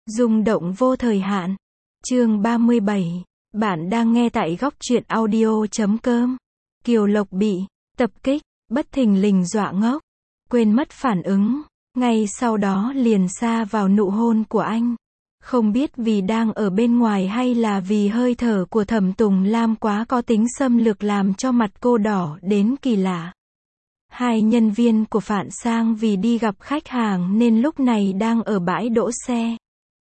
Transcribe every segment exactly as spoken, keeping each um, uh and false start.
Rung động vô thời hạn. Chương ba mươi bảy. Bạn đang nghe tại góc truyện audio chấm com. Kiều Lộc bị tập kích, bất thình lình dọa ngốc, quên mất phản ứng, ngay sau đó liền sa vào nụ hôn của anh. Không biết vì đang ở bên ngoài hay là vì hơi thở của Thẩm Tùng Lam quá có tính xâm lược làm cho mặt cô đỏ đến kỳ lạ. Hai nhân viên của Phạn Sang vì đi gặp khách hàng nên lúc này đang ở bãi đỗ xe.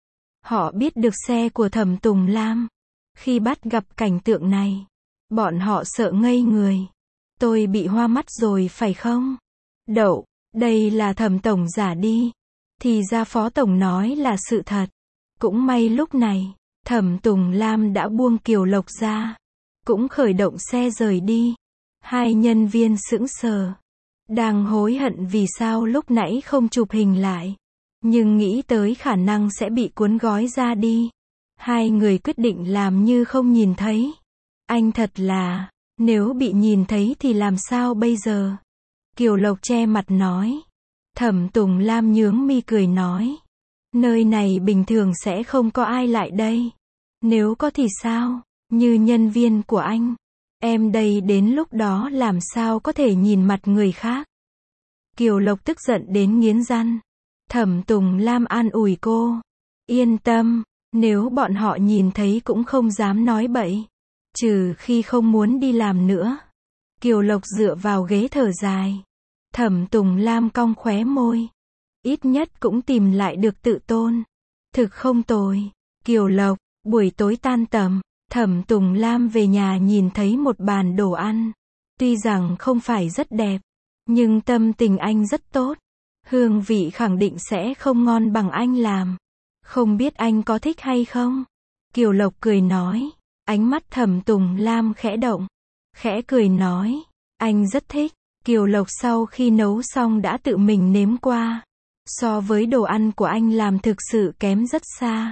Họ biết được xe của Thẩm Tùng Lam. Khi bắt gặp cảnh tượng này, bọn họ sợ ngây người. Tôi bị hoa mắt rồi phải không? Đậu, đây là Thẩm Tổng giả đi. Thì ra Phó Tổng nói là sự thật. Cũng may lúc này, Thẩm Tùng Lam đã buông Kiều Lộc ra. Cũng khởi động xe rời đi. Hai nhân viên sững sờ. Đang hối hận vì sao lúc nãy không chụp hình lại. Nhưng nghĩ tới khả năng sẽ bị cuốn gói ra đi. Hai người quyết định làm như không nhìn thấy. Anh thật là, nếu bị nhìn thấy thì làm sao bây giờ? Kiều Lộc che mặt nói. Thẩm Tùng Lam nhướng mi cười nói. Nơi này bình thường sẽ không có ai lại đây. Nếu có thì sao? Như nhân viên của anh. Em đây đến lúc đó làm sao có thể nhìn mặt người khác? Kiều Lộc tức giận đến nghiến răng. Thẩm Tùng Lam an ủi cô. Yên tâm, nếu bọn họ nhìn thấy cũng không dám nói bậy. Trừ khi không muốn đi làm nữa. Kiều Lộc dựa vào ghế thở dài. Thẩm Tùng Lam cong khóe môi. Ít nhất cũng tìm lại được tự tôn. Thực không tồi. Kiều Lộc, buổi tối tan tầm, Thẩm Tùng Lam về nhà nhìn thấy một bàn đồ ăn. Tuy rằng không phải rất đẹp, nhưng tâm tình anh rất tốt. Hương vị khẳng định sẽ không ngon bằng anh làm. Không biết anh có thích hay không? Kiều Lộc cười nói. Ánh mắt Thẩm Tùng Lam khẽ động. Khẽ cười nói. Anh rất thích. Kiều Lộc sau khi nấu xong đã tự mình nếm qua. So với đồ ăn của anh làm thực sự kém rất xa.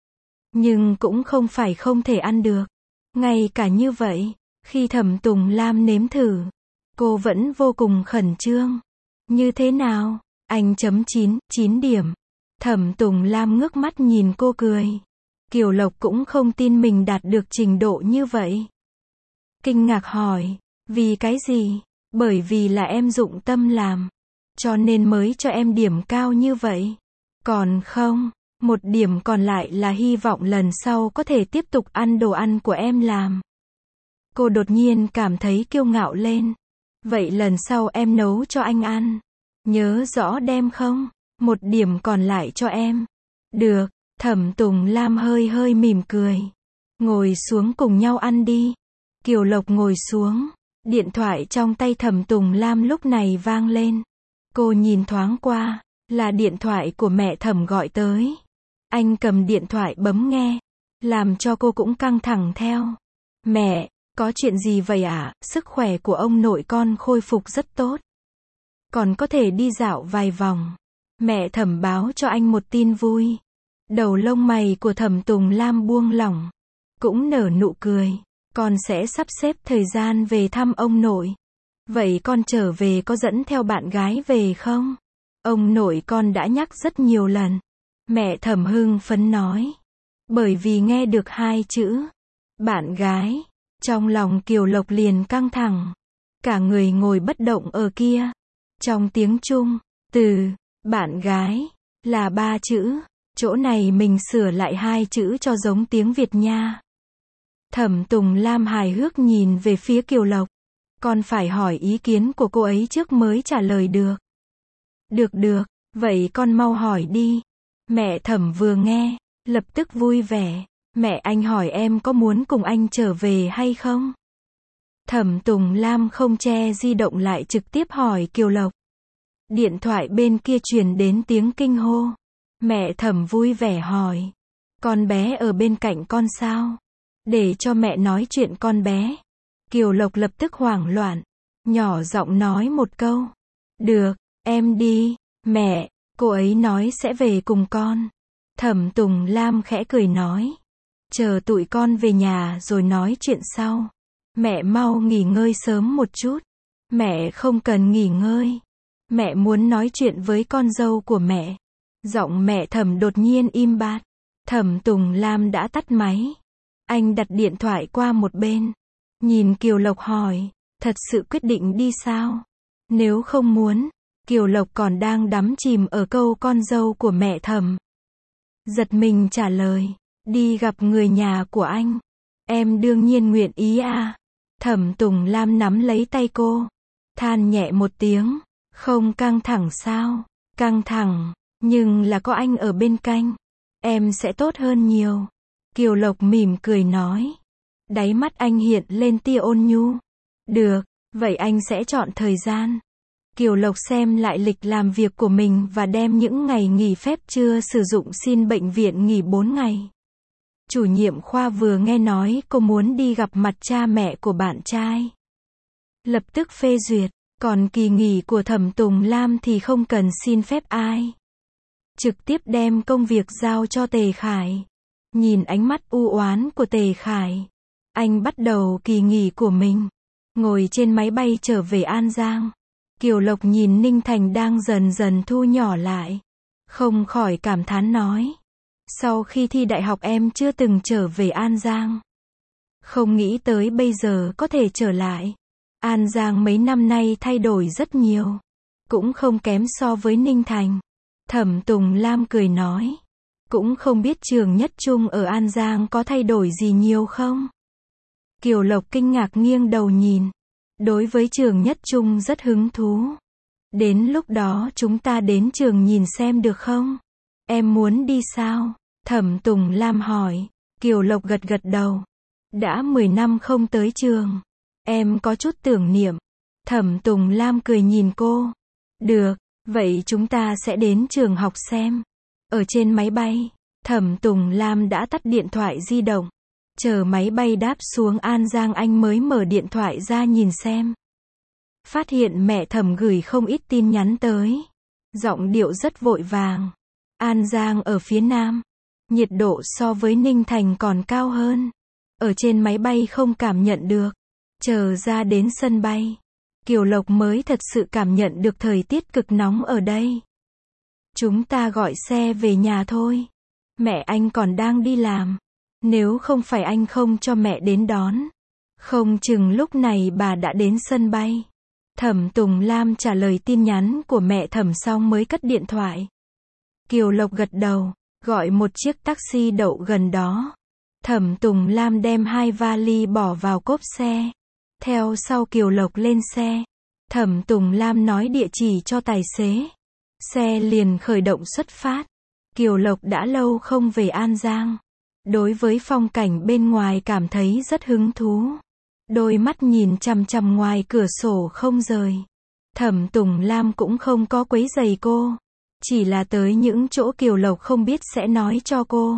Nhưng cũng không phải không thể ăn được. Ngay cả như vậy, khi Thẩm Tùng Lam nếm thử, cô vẫn vô cùng khẩn trương. Như thế nào? Anh chấm chín, chín điểm. Thẩm Tùng Lam ngước mắt nhìn cô cười. Kiều Lộc cũng không tin mình đạt được trình độ như vậy. Kinh ngạc hỏi, vì cái gì? Bởi vì là em dụng tâm làm, cho nên mới cho em điểm cao như vậy. Còn không, một điểm còn lại là hy vọng lần sau có thể tiếp tục ăn đồ ăn của em làm. Cô đột nhiên cảm thấy kiêu ngạo lên. Vậy lần sau em nấu cho anh ăn. Nhớ rõ đem không? Một điểm còn lại cho em. Được, Thẩm Tùng Lam hơi hơi mỉm cười. Ngồi xuống cùng nhau ăn đi. Kiều Lộc ngồi xuống. Điện thoại trong tay Thẩm Tùng Lam lúc này vang lên. Cô nhìn thoáng qua, là điện thoại của mẹ Thẩm gọi tới. Anh cầm điện thoại bấm nghe, làm cho cô cũng căng thẳng theo. Mẹ, có chuyện gì vậy ạ? À? Sức khỏe của ông nội con khôi phục rất tốt. Còn có thể đi dạo vài vòng. Mẹ Thẩm báo cho anh một tin vui. Đầu lông mày của Thẩm Tùng Lam buông lỏng. Cũng nở nụ cười. Con sẽ sắp xếp thời gian về thăm ông nội. Vậy con trở về có dẫn theo bạn gái về không? Ông nội con đã nhắc rất nhiều lần. Mẹ Thẩm hưng phấn nói. Bởi vì nghe được hai chữ bạn gái, trong lòng Kiều Lộc liền căng thẳng. Cả người ngồi bất động ở kia. Trong tiếng Trung, từ bạn gái là ba chữ. Chỗ này mình sửa lại hai chữ cho giống tiếng Việt nha. Thẩm Tùng Lam hài hước nhìn về phía Kiều Lộc. Con phải hỏi ý kiến của cô ấy trước mới trả lời được. Được được, vậy con mau hỏi đi. Mẹ Thẩm vừa nghe, lập tức vui vẻ. Mẹ anh hỏi em có muốn cùng anh trở về hay không? Thẩm Tùng Lam không che di động lại trực tiếp hỏi Kiều Lộc. Điện thoại bên kia truyền đến tiếng kinh hô. Mẹ Thẩm vui vẻ hỏi. Con bé ở bên cạnh con sao? Để cho mẹ nói chuyện con bé. Kiều Lộc lập tức hoảng loạn. Nhỏ giọng nói một câu. Được, em đi. Mẹ, cô ấy nói sẽ về cùng con. Thẩm Tùng Lam khẽ cười nói. Chờ tụi con về nhà rồi nói chuyện sau. Mẹ mau nghỉ ngơi sớm một chút. Mẹ không cần nghỉ ngơi. Mẹ muốn nói chuyện với con dâu của mẹ. Giọng mẹ Thẩm đột nhiên im bặt. Thẩm Tùng Lam đã tắt máy. Anh đặt điện thoại qua một bên. Nhìn Kiều Lộc hỏi, thật sự quyết định đi sao? Nếu không muốn, Kiều Lộc còn đang đắm chìm ở câu con dâu của mẹ Thẩm. Giật mình trả lời, đi gặp người nhà của anh. Em đương nhiên nguyện ý à. Thẩm Tùng Lam nắm lấy tay cô, than nhẹ một tiếng, không căng thẳng sao? Căng thẳng, nhưng là có anh ở bên cạnh, em sẽ tốt hơn nhiều. Kiều Lộc mỉm cười nói. Đáy mắt anh hiện lên tia ôn nhu. Được, vậy anh sẽ chọn thời gian. Kiều Lộc xem lại lịch làm việc của mình và đem những ngày nghỉ phép chưa sử dụng xin bệnh viện nghỉ bốn ngày. Chủ nhiệm khoa vừa nghe nói cô muốn đi gặp mặt cha mẹ của bạn trai, lập tức phê duyệt, còn kỳ nghỉ của Thẩm Tùng Lam thì không cần xin phép ai. Trực tiếp đem công việc giao cho Tề Khải. Nhìn ánh mắt u oán của Tề Khải, anh bắt đầu kỳ nghỉ của mình. Ngồi trên máy bay trở về An Giang, Kiều Lộc nhìn Ninh Thành đang dần dần thu nhỏ lại, không khỏi cảm thán nói. Sau khi thi đại học em chưa từng trở về An Giang. Không nghĩ tới bây giờ có thể trở lại. An Giang mấy năm nay thay đổi rất nhiều, cũng không kém so với Ninh Thành. Thẩm Tùng Lam cười nói. Cũng không biết trường Nhất Trung ở An Giang có thay đổi gì nhiều không? Kiều Lộc kinh ngạc nghiêng đầu nhìn. Đối với trường Nhất Trung rất hứng thú. Đến lúc đó chúng ta đến trường nhìn xem được không? Em muốn đi sao? Thẩm Tùng Lam hỏi. Kiều Lộc gật gật đầu. Đã mười năm không tới trường, em có chút tưởng niệm. Thẩm Tùng Lam cười nhìn cô. Được, vậy chúng ta sẽ đến trường học xem. Ở trên máy bay, Thẩm Tùng Lam đã tắt điện thoại di động. Chờ máy bay đáp xuống An Giang anh mới mở điện thoại ra nhìn xem. Phát hiện mẹ Thẩm gửi không ít tin nhắn tới. Giọng điệu rất vội vàng. An Giang ở phía nam. Nhiệt độ so với Ninh Thành còn cao hơn. Ở trên máy bay không cảm nhận được. Chờ ra đến sân bay, Kiều Lộc mới thật sự cảm nhận được thời tiết cực nóng ở đây. Chúng ta gọi xe về nhà thôi. Mẹ anh còn đang đi làm. Nếu không phải anh không cho mẹ đến đón, không chừng lúc này bà đã đến sân bay. Thẩm Tùng Lam trả lời tin nhắn của mẹ Thẩm xong mới cất điện thoại. Kiều Lộc gật đầu, gọi một chiếc taxi đậu gần đó. Thẩm Tùng Lam đem hai vali bỏ vào cốp xe. Theo sau Kiều Lộc lên xe. Thẩm Tùng Lam nói địa chỉ cho tài xế. Xe liền khởi động xuất phát. Kiều Lộc đã lâu không về An Giang. Đối với phong cảnh bên ngoài cảm thấy rất hứng thú. Đôi mắt nhìn chằm chằm ngoài cửa sổ không rời. Thẩm Tùng Lam cũng không có quấy rầy cô. Chỉ là tới những chỗ Kiều Lộc không biết sẽ nói cho cô.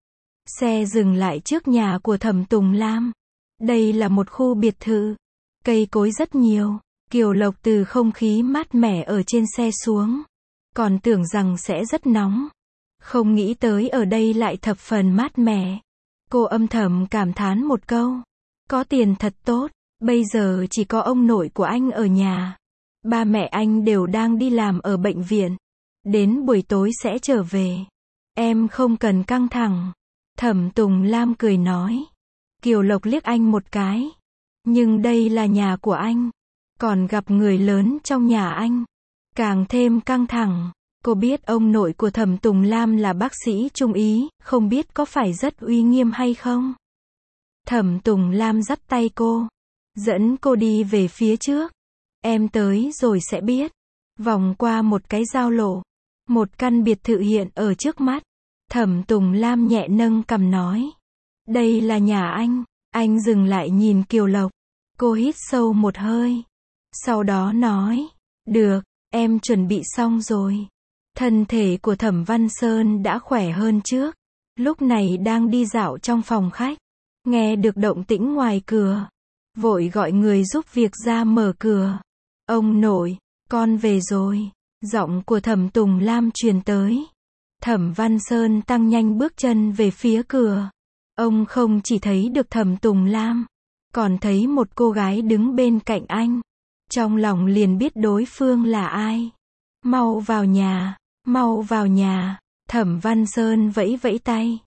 Xe dừng lại trước nhà của Thẩm Tùng Lam. Đây là một khu biệt thự. Cây cối rất nhiều. Kiều Lộc từ không khí mát mẻ ở trên xe xuống. Còn tưởng rằng sẽ rất nóng. Không nghĩ tới ở đây lại thập phần mát mẻ. Cô âm thầm cảm thán một câu. Có tiền thật tốt. Bây giờ chỉ có ông nội của anh ở nhà. Ba mẹ anh đều đang đi làm ở bệnh viện. Đến buổi tối sẽ trở về. Em không cần căng thẳng. Thẩm Tùng Lam cười nói. Kiều Lộc liếc anh một cái. Nhưng đây là nhà của anh. Còn gặp người lớn trong nhà anh. Càng thêm căng thẳng. Cô biết ông nội của Thẩm Tùng Lam là bác sĩ Trung ý, không biết có phải rất uy nghiêm hay không? Thẩm Tùng Lam dắt tay cô. Dẫn cô đi về phía trước. Em tới rồi sẽ biết. Vòng qua một cái giao lộ. Một căn biệt thự hiện ở trước mắt. Thẩm Tùng Lam nhẹ nâng cằm nói. Đây là nhà anh. Anh dừng lại nhìn Kiều Lộc. Cô hít sâu một hơi. Sau đó nói. Được, em chuẩn bị xong rồi. Thân thể của Thẩm Văn Sơn đã khỏe hơn trước. Lúc này đang đi dạo trong phòng khách. Nghe được động tĩnh ngoài cửa. Vội gọi người giúp việc ra mở cửa. Ông nội, con về rồi. Giọng của Thẩm Tùng Lam truyền tới. Thẩm Văn Sơn tăng nhanh bước chân về phía cửa. Ông không chỉ thấy được Thẩm Tùng Lam, còn thấy một cô gái đứng bên cạnh anh. Trong lòng liền biết đối phương là ai. Mau vào nhà, mau vào nhà. Thẩm Văn Sơn vẫy vẫy tay.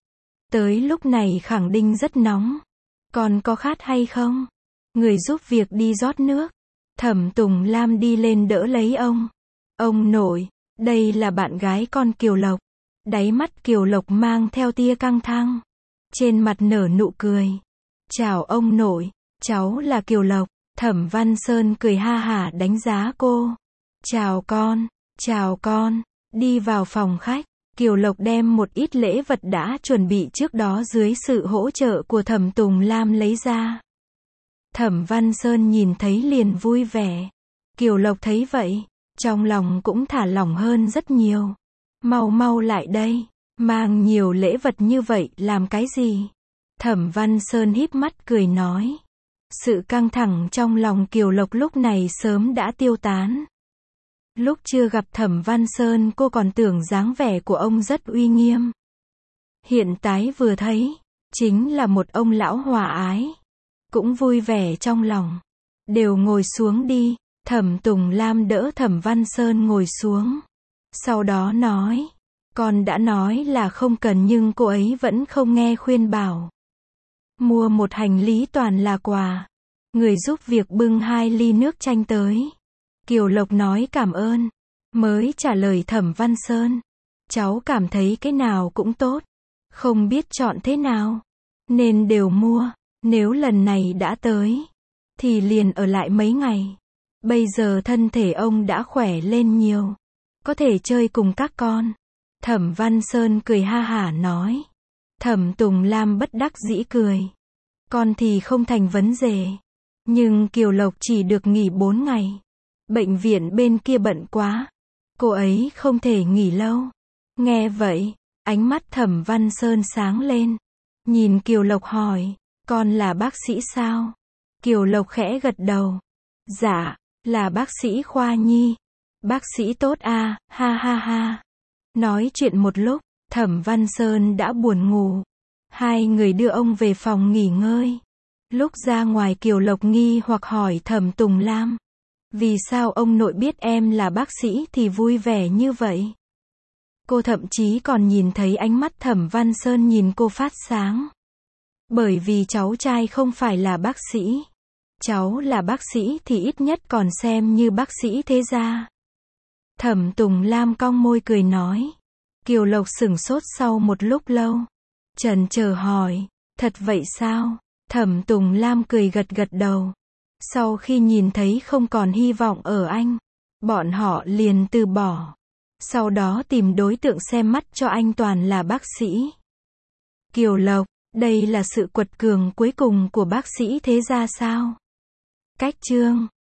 Tới lúc này khẳng định rất nóng. Còn có khát hay không? Người giúp việc đi rót nước. Thẩm Tùng Lam đi lên đỡ lấy ông. Ông nội, đây là bạn gái con Kiều Lộc. Đáy mắt Kiều Lộc mang theo tia căng thẳng. Trên mặt nở nụ cười. Chào ông nội, cháu là Kiều Lộc. Thẩm Văn Sơn cười ha hả đánh giá cô. Chào con, chào con. Đi vào phòng khách. Kiều Lộc đem một ít lễ vật đã chuẩn bị trước đó dưới sự hỗ trợ của Thẩm Tùng Lam lấy ra. Thẩm Văn Sơn nhìn thấy liền vui vẻ. Kiều Lộc thấy vậy, trong lòng cũng thả lỏng hơn rất nhiều. Mau mau lại đây, mang nhiều lễ vật như vậy làm cái gì? Thẩm Văn Sơn híp mắt cười nói. Sự căng thẳng trong lòng Kiều Lộc lúc này sớm đã tiêu tán. Lúc chưa gặp Thẩm Văn Sơn cô còn tưởng dáng vẻ của ông rất uy nghiêm. Hiện tại vừa thấy, chính là một ông lão hòa ái. Cũng vui vẻ trong lòng. Đều ngồi xuống đi. Thẩm Tùng Lam đỡ Thẩm Văn Sơn ngồi xuống. Sau đó nói. Con đã nói là không cần nhưng cô ấy vẫn không nghe khuyên bảo. Mua một hành lý toàn là quà. Người giúp việc bưng hai ly nước chanh tới. Kiều Lộc nói cảm ơn. Mới trả lời Thẩm Văn Sơn. Cháu cảm thấy cái nào cũng tốt. Không biết chọn thế nào. Nên đều mua. Nếu lần này đã tới. Thì liền ở lại mấy ngày. Bây giờ thân thể ông đã khỏe lên nhiều. Có thể chơi cùng các con. Thẩm Văn Sơn cười ha hả nói. Thẩm Tùng Lam bất đắc dĩ cười. Con thì không thành vấn đề. Nhưng Kiều Lộc chỉ được nghỉ bốn ngày. Bệnh viện bên kia bận quá. Cô ấy không thể nghỉ lâu. Nghe vậy, ánh mắt Thẩm Văn Sơn sáng lên. Nhìn Kiều Lộc hỏi. Con là bác sĩ sao? Kiều Lộc khẽ gật đầu. Dạ, là bác sĩ khoa nhi. Bác sĩ tốt à, ha ha ha. Nói chuyện một lúc, Thẩm Văn Sơn đã buồn ngủ. Hai người đưa ông về phòng nghỉ ngơi. Lúc ra ngoài Kiều Lộc nghi hoặc hỏi Thẩm Tùng Lam. Vì sao ông nội biết em là bác sĩ thì vui vẻ như vậy? Cô thậm chí còn nhìn thấy ánh mắt Thẩm Văn Sơn nhìn cô phát sáng. Bởi vì cháu trai không phải là bác sĩ. Cháu là bác sĩ thì ít nhất còn xem như bác sĩ thế gia. Thẩm Tùng Lam cong môi cười nói. Kiều Lộc sửng sốt sau một lúc lâu. Chần chờ hỏi. Thật vậy sao? Thẩm Tùng Lam cười gật gật đầu. Sau khi nhìn thấy không còn hy vọng ở anh, bọn họ liền từ bỏ. Sau đó tìm đối tượng xem mắt cho anh toàn là bác sĩ. Kiều Lộc, đây là sự quật cường cuối cùng của bác sĩ thế gia sao? Cách chương